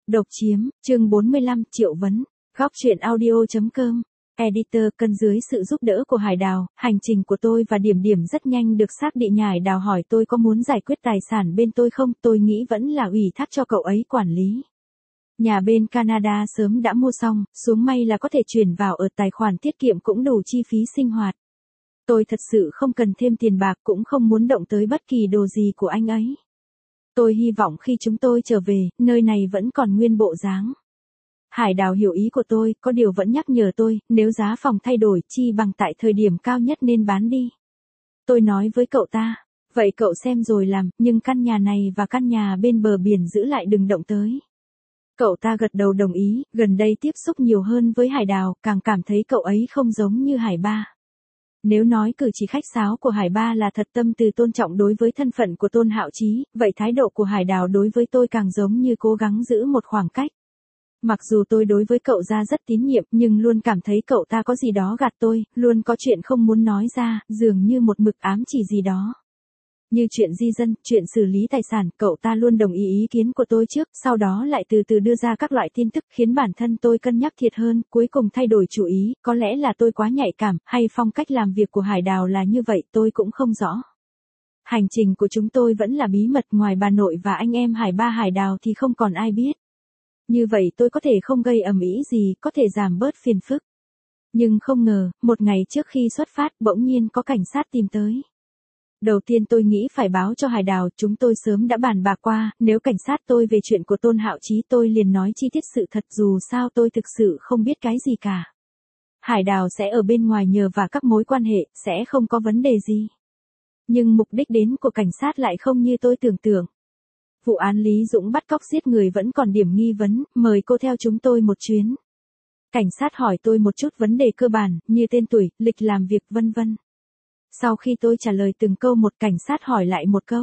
Độc chiếm, chương 45, Triệu Vấn, góc truyện audio.com. Editor, cần dưới sự giúp đỡ của Hải Đào, hành trình của tôi và Điểm Điểm rất nhanh được xác định. Hải Đào hỏi tôi có muốn giải quyết tài sản bên tôi không, tôi nghĩ vẫn là ủy thác cho cậu ấy quản lý. Nhà bên Canada sớm đã mua xong, xuống may là có thể chuyển vào ở tài khoản tiết kiệm cũng đủ chi phí sinh hoạt. Tôi thật sự không cần thêm tiền bạc, cũng không muốn động tới bất kỳ đồ gì của anh ấy. Tôi hy vọng khi chúng tôi trở về, nơi này vẫn còn nguyên bộ dáng. Hải Đào hiểu ý của tôi, có điều vẫn nhắc nhở tôi, nếu giá phòng thay đổi, chi bằng tại thời điểm cao nhất nên bán đi. Tôi nói với cậu ta, vậy cậu xem rồi làm, nhưng căn nhà này và căn nhà bên bờ biển giữ lại đừng động tới. Cậu ta gật đầu đồng ý, gần đây tiếp xúc nhiều hơn với Hải Đào, càng cảm thấy cậu ấy không giống như Hải Ba. Nếu nói cử chỉ khách sáo của Hải Ba là thật tâm từ tôn trọng đối với thân phận của Tôn Hạo Chí, vậy thái độ của Hải Đào đối với tôi càng giống như cố gắng giữ một khoảng cách. Mặc dù tôi đối với cậu ra rất tín nhiệm, nhưng luôn cảm thấy cậu ta có gì đó gạt tôi, luôn có chuyện không muốn nói ra, dường như một mực ám chỉ gì đó. Như chuyện di dân, chuyện xử lý tài sản, cậu ta luôn đồng ý kiến của tôi trước, sau đó lại từ từ đưa ra các loại tin tức khiến bản thân tôi cân nhắc thiệt hơn, cuối cùng thay đổi chủ ý, có lẽ là tôi quá nhạy cảm, hay phong cách làm việc của Hải Đào là như vậy, tôi cũng không rõ. Hành trình của chúng tôi vẫn là bí mật, ngoài bà nội và anh em Hải Ba Hải Đào thì không còn ai biết. Như vậy tôi có thể không gây ầm ĩ gì, có thể giảm bớt phiền phức. Nhưng không ngờ, một ngày trước khi xuất phát, bỗng nhiên có cảnh sát tìm tới. Đầu tiên tôi nghĩ phải báo cho Hải Đào, chúng tôi sớm đã bàn bạc qua, nếu cảnh sát tôi về chuyện của Tôn Hạo Chí tôi liền nói chi tiết sự thật, dù sao tôi thực sự không biết cái gì cả. Hải Đào sẽ ở bên ngoài nhờ và các mối quan hệ, sẽ không có vấn đề gì. Nhưng mục đích đến của cảnh sát lại không như tôi tưởng tượng. Vụ án Lý Dũng bắt cóc giết người vẫn còn điểm nghi vấn, mời cô theo chúng tôi một chuyến. Cảnh sát hỏi tôi một chút vấn đề cơ bản, như tên tuổi, lịch làm việc vân vân. Sau khi tôi trả lời từng câu một, cảnh sát hỏi lại một câu.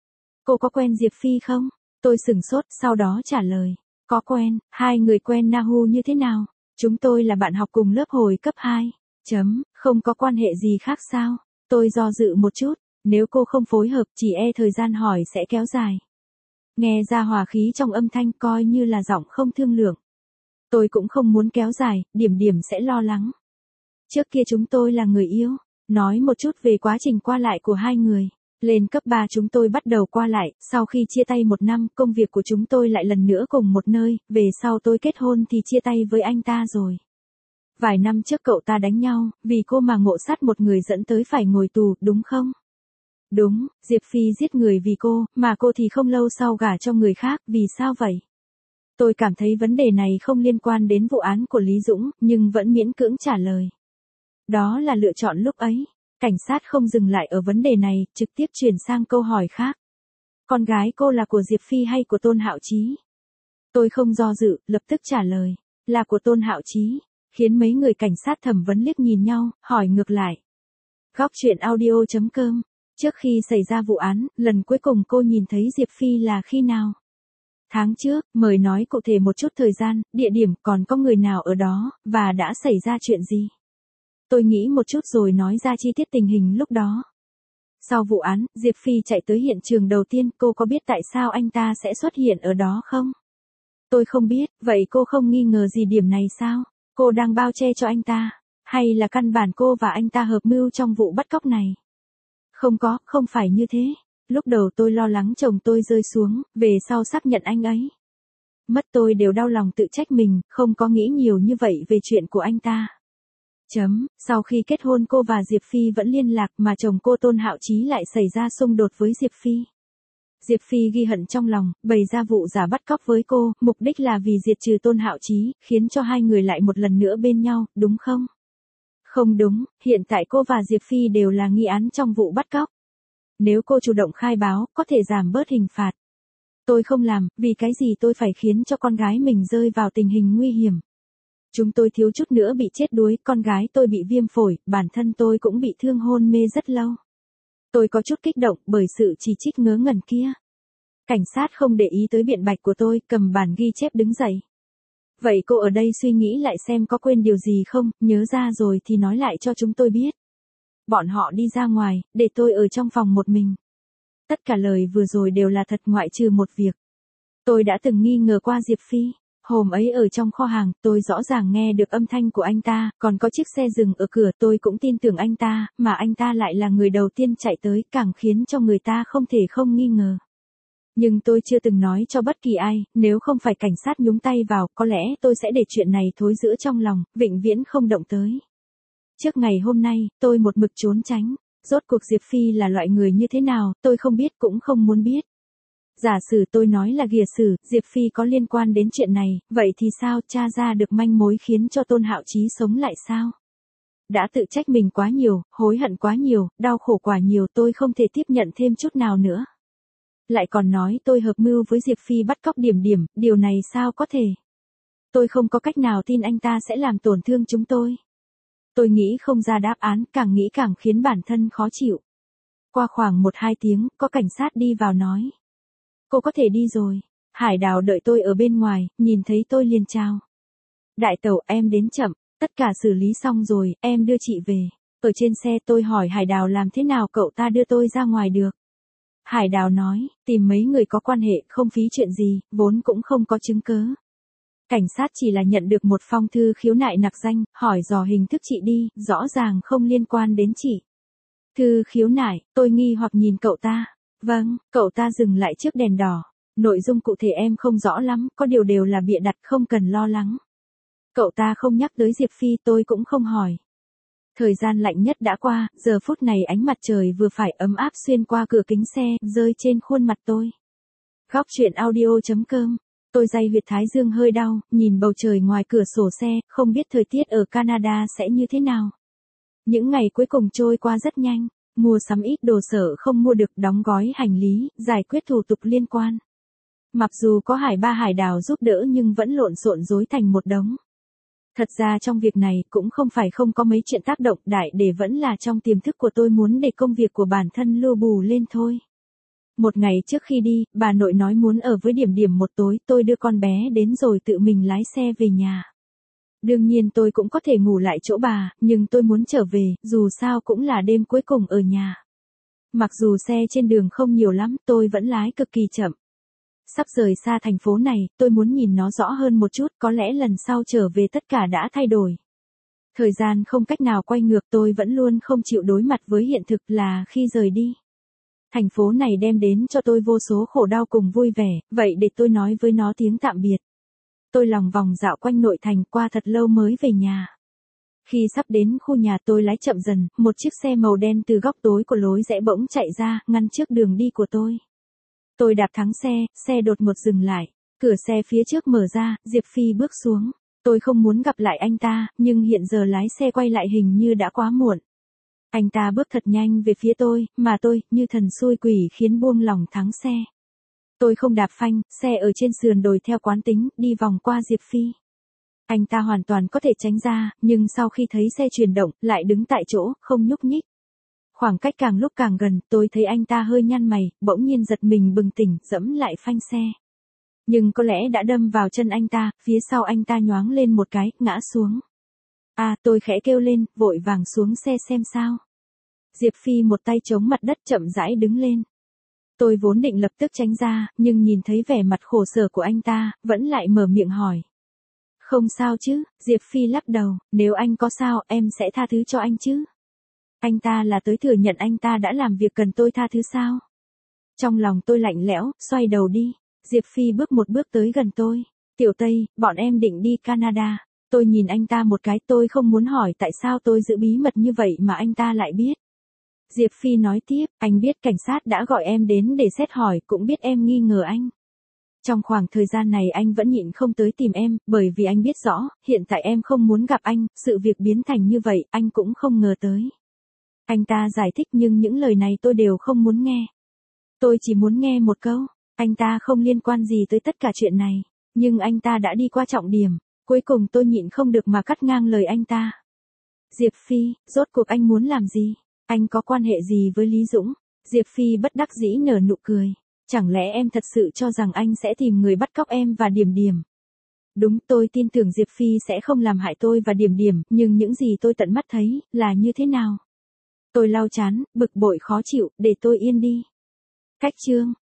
Cô có quen Diệp Phi không? Tôi sửng sốt, sau đó trả lời. Có quen, hai người quen Nahu như thế nào? Chúng tôi là bạn học cùng lớp hồi cấp 2. Không có quan hệ gì khác sao? Tôi do dự một chút, nếu cô không phối hợp chỉ thời gian hỏi sẽ kéo dài. Nghe ra hòa khí trong âm thanh, coi như là giọng không thương lượng. Tôi cũng không muốn kéo dài, Điểm Điểm sẽ lo lắng. Trước kia chúng tôi là người yêu. Nói một chút về quá trình qua lại của hai người. Lên cấp 3 chúng tôi bắt đầu qua lại, sau khi chia tay 1 năm, công việc của chúng tôi lại lần nữa cùng một nơi, về sau tôi kết hôn thì chia tay với anh ta rồi. Vài năm trước cậu ta đánh nhau, vì cô mà ngộ sát một người dẫn tới phải ngồi tù, đúng không? Đúng, Diệp Phi giết người vì cô, mà cô thì không lâu sau gả cho người khác, vì sao vậy? Tôi cảm thấy vấn đề này không liên quan đến vụ án của Lý Dũng, nhưng vẫn miễn cưỡng trả lời. Đó là lựa chọn lúc ấy. Cảnh sát không dừng lại ở vấn đề này, trực tiếp chuyển sang câu hỏi khác. Con gái cô là của Diệp Phi hay của Tôn Hạo Chí? Tôi không do dự, lập tức trả lời. Là của Tôn Hạo Chí. Khiến mấy người cảnh sát thẩm vấn liếc nhìn nhau, hỏi ngược lại. Góc truyện audio.com. Trước khi xảy ra vụ án, lần cuối cùng cô nhìn thấy Diệp Phi là khi nào? Tháng trước, mời nói cụ thể một chút thời gian, địa điểm, còn có người nào ở đó, và đã xảy ra chuyện gì? Tôi nghĩ một chút rồi nói ra chi tiết tình hình lúc đó. Sau vụ án, Diệp Phi chạy tới hiện trường đầu tiên, cô có biết tại sao anh ta sẽ xuất hiện ở đó không? Tôi không biết, vậy cô không nghi ngờ gì điểm này sao? Cô đang bao che cho anh ta, hay là căn bản cô và anh ta hợp mưu trong vụ bắt cóc này? Không phải như thế. Lúc đầu tôi lo lắng chồng tôi rơi xuống, về sau xác nhận anh ấy mất tôi đều đau lòng tự trách mình, không có nghĩ nhiều như vậy về chuyện của anh ta. Sau khi kết hôn cô và Diệp Phi vẫn liên lạc mà chồng cô Tôn Hạo Chí lại xảy ra xung đột với Diệp Phi. Diệp Phi ghi hận trong lòng, bày ra vụ giả bắt cóc với cô, mục đích là vì diệt trừ Tôn Hạo Chí, khiến cho hai người lại một lần nữa bên nhau, đúng không? Không đúng, hiện tại cô và Diệp Phi đều là nghi án trong vụ bắt cóc. Nếu cô chủ động khai báo, có thể giảm bớt hình phạt. Tôi không làm, vì cái gì tôi phải khiến cho con gái mình rơi vào tình hình nguy hiểm. Chúng tôi thiếu chút nữa bị chết đuối, con gái tôi bị viêm phổi, bản thân tôi cũng bị thương hôn mê rất lâu. Tôi có chút kích động bởi sự chỉ trích ngớ ngẩn kia. Cảnh sát không để ý tới biện bạch của tôi, cầm bản ghi chép đứng dậy. Vậy cô ở đây suy nghĩ lại xem có quên điều gì không, nhớ ra rồi thì nói lại cho chúng tôi biết. Bọn họ đi ra ngoài, để tôi ở trong phòng một mình. Tất cả lời vừa rồi đều là thật ngoại trừ một việc. Tôi đã từng nghi ngờ qua Diệp Phi. Hôm ấy ở trong kho hàng, tôi rõ ràng nghe được âm thanh của anh ta, còn có chiếc xe dừng ở cửa, tôi cũng tin tưởng anh ta, mà anh ta lại là người đầu tiên chạy tới, càng khiến cho người ta không thể không nghi ngờ. Nhưng tôi chưa từng nói cho bất kỳ ai, nếu không phải cảnh sát nhúng tay vào, có lẽ tôi sẽ để chuyện này thối rữa trong lòng, vĩnh viễn không động tới. Trước ngày hôm nay, tôi một mực trốn tránh. Rốt cuộc Diệp Phi là loại người như thế nào, tôi không biết cũng không muốn biết. Giả sử tôi nói là ghìa sử, Diệp Phi có liên quan đến chuyện này, vậy thì sao, tra ra được manh mối khiến cho Tôn Hạo Chí sống lại sao? Đã tự trách mình quá nhiều, hối hận quá nhiều, đau khổ quá nhiều, tôi không thể tiếp nhận thêm chút nào nữa. Lại còn nói tôi hợp mưu với Diệp Phi bắt cóc Điểm Điểm, điều này sao có thể? Tôi không có cách nào tin anh ta sẽ làm tổn thương chúng tôi. Tôi nghĩ không ra đáp án, càng nghĩ càng khiến bản thân khó chịu. Qua khoảng 1-2 tiếng, có cảnh sát đi vào nói. Cô có thể đi rồi. Hải Đào đợi tôi ở bên ngoài, nhìn thấy tôi liền chào. Đại tẩu, em đến chậm, tất cả xử lý xong rồi, em đưa chị về. Ở trên xe tôi hỏi Hải Đào làm thế nào cậu ta đưa tôi ra ngoài được. Hải Đào nói, tìm mấy người có quan hệ, không phí chuyện gì, vốn cũng không có chứng cớ. Cảnh sát chỉ là nhận được một phong thư khiếu nại nặc danh, hỏi dò hình thức chị đi, rõ ràng không liên quan đến chị. Thư khiếu nại, tôi nghi hoặc nhìn cậu ta. Vâng, cậu ta dừng lại trước đèn đỏ. Nội dung cụ thể em không rõ lắm, có điều đều là bịa đặt, không cần lo lắng. Cậu ta không nhắc tới Diệp Phi, tôi cũng không hỏi. Thời gian lạnh nhất đã qua, giờ phút này ánh mặt trời vừa phải ấm áp xuyên qua cửa kính xe, rơi trên khuôn mặt tôi. Góc truyện audio.com. Tôi day huyệt thái dương hơi đau, nhìn bầu trời ngoài cửa sổ xe, không biết thời tiết ở Canada sẽ như thế nào. Những ngày cuối cùng trôi qua rất nhanh, mua sắm ít đồ sở không mua được, đóng gói hành lý, giải quyết thủ tục liên quan. Mặc dù có Hải Đào giúp đỡ nhưng vẫn lộn xộn rối thành một đống. Thật ra trong việc này cũng không phải không có mấy chuyện tác động, đại để vẫn là trong tiềm thức của tôi muốn để công việc của bản thân lưu bù lên thôi. Một ngày trước khi đi, bà nội nói muốn ở với Điểm Điểm một tối, tôi đưa con bé đến rồi tự mình lái xe về nhà. Đương nhiên tôi cũng có thể ngủ lại chỗ bà, nhưng tôi muốn trở về, dù sao cũng là đêm cuối cùng ở nhà. Mặc dù xe trên đường không nhiều lắm, tôi vẫn lái cực kỳ chậm. Sắp rời xa thành phố này, tôi muốn nhìn nó rõ hơn một chút, có lẽ lần sau trở về tất cả đã thay đổi. Thời gian không cách nào quay ngược, tôi vẫn luôn không chịu đối mặt với hiện thực là khi rời đi. Thành phố này đem đến cho tôi vô số khổ đau cùng vui vẻ, vậy để tôi nói với nó tiếng tạm biệt. Tôi lòng vòng dạo quanh nội thành, qua thật lâu mới về nhà. Khi sắp đến khu nhà tôi lái chậm dần, một chiếc xe màu đen từ góc tối của lối rẽ bỗng chạy ra, ngăn trước đường đi của tôi. Tôi đạp thắng xe, xe đột ngột dừng lại. Cửa xe phía trước mở ra, Diệp Phi bước xuống. Tôi không muốn gặp lại anh ta, nhưng hiện giờ lái xe quay lại hình như đã quá muộn. Anh ta bước thật nhanh về phía tôi, mà tôi, như thần xui quỷ khiến buông lỏng thắng xe. Tôi không đạp phanh, xe ở trên sườn đồi theo quán tính, đi vòng qua Diệp Phi. Anh ta hoàn toàn có thể tránh ra, nhưng sau khi thấy xe chuyển động, lại đứng tại chỗ, không nhúc nhích. Khoảng cách càng lúc càng gần, tôi thấy anh ta hơi nhăn mày, bỗng nhiên giật mình bừng tỉnh, giẫm lại phanh xe. Nhưng có lẽ đã đâm vào chân anh ta, phía sau anh ta nhoáng lên một cái, ngã xuống. Tôi khẽ kêu lên, vội vàng xuống xe xem sao. Diệp Phi một tay chống mặt đất chậm rãi đứng lên. Tôi vốn định lập tức tránh ra, nhưng nhìn thấy vẻ mặt khổ sở của anh ta, vẫn lại mở miệng hỏi. Không sao chứ, Diệp Phi lắc đầu, nếu anh có sao, em sẽ tha thứ cho anh chứ. Anh ta là tới thừa nhận anh ta đã làm việc cần tôi tha thứ sao? Trong lòng tôi lạnh lẽo, xoay đầu đi. Diệp Phi bước một bước tới gần tôi. Tiểu Tây, bọn em định đi Canada. Tôi nhìn anh ta một cái, tôi không muốn hỏi tại sao tôi giữ bí mật như vậy mà anh ta lại biết. Diệp Phi nói tiếp, anh biết cảnh sát đã gọi em đến để xét hỏi, cũng biết em nghi ngờ anh. Trong khoảng thời gian này anh vẫn nhịn không tới tìm em, bởi vì anh biết rõ, hiện tại em không muốn gặp anh, sự việc biến thành như vậy, anh cũng không ngờ tới. Anh ta giải thích nhưng những lời này tôi đều không muốn nghe. Tôi chỉ muốn nghe một câu, anh ta không liên quan gì tới tất cả chuyện này, nhưng anh ta đã đi qua trọng điểm, cuối cùng tôi nhịn không được mà cắt ngang lời anh ta. Diệp Phi, rốt cuộc anh muốn làm gì? Anh có quan hệ gì với Lý Dũng? Diệp Phi bất đắc dĩ nở nụ cười. Chẳng lẽ em thật sự cho rằng anh sẽ tìm người bắt cóc em và Điểm Điểm? Đúng, tôi tin tưởng Diệp Phi sẽ không làm hại tôi và Điểm Điểm, nhưng những gì tôi tận mắt thấy, là như thế nào? Tôi lau chán, bực bội khó chịu, để tôi yên đi. Cách chương.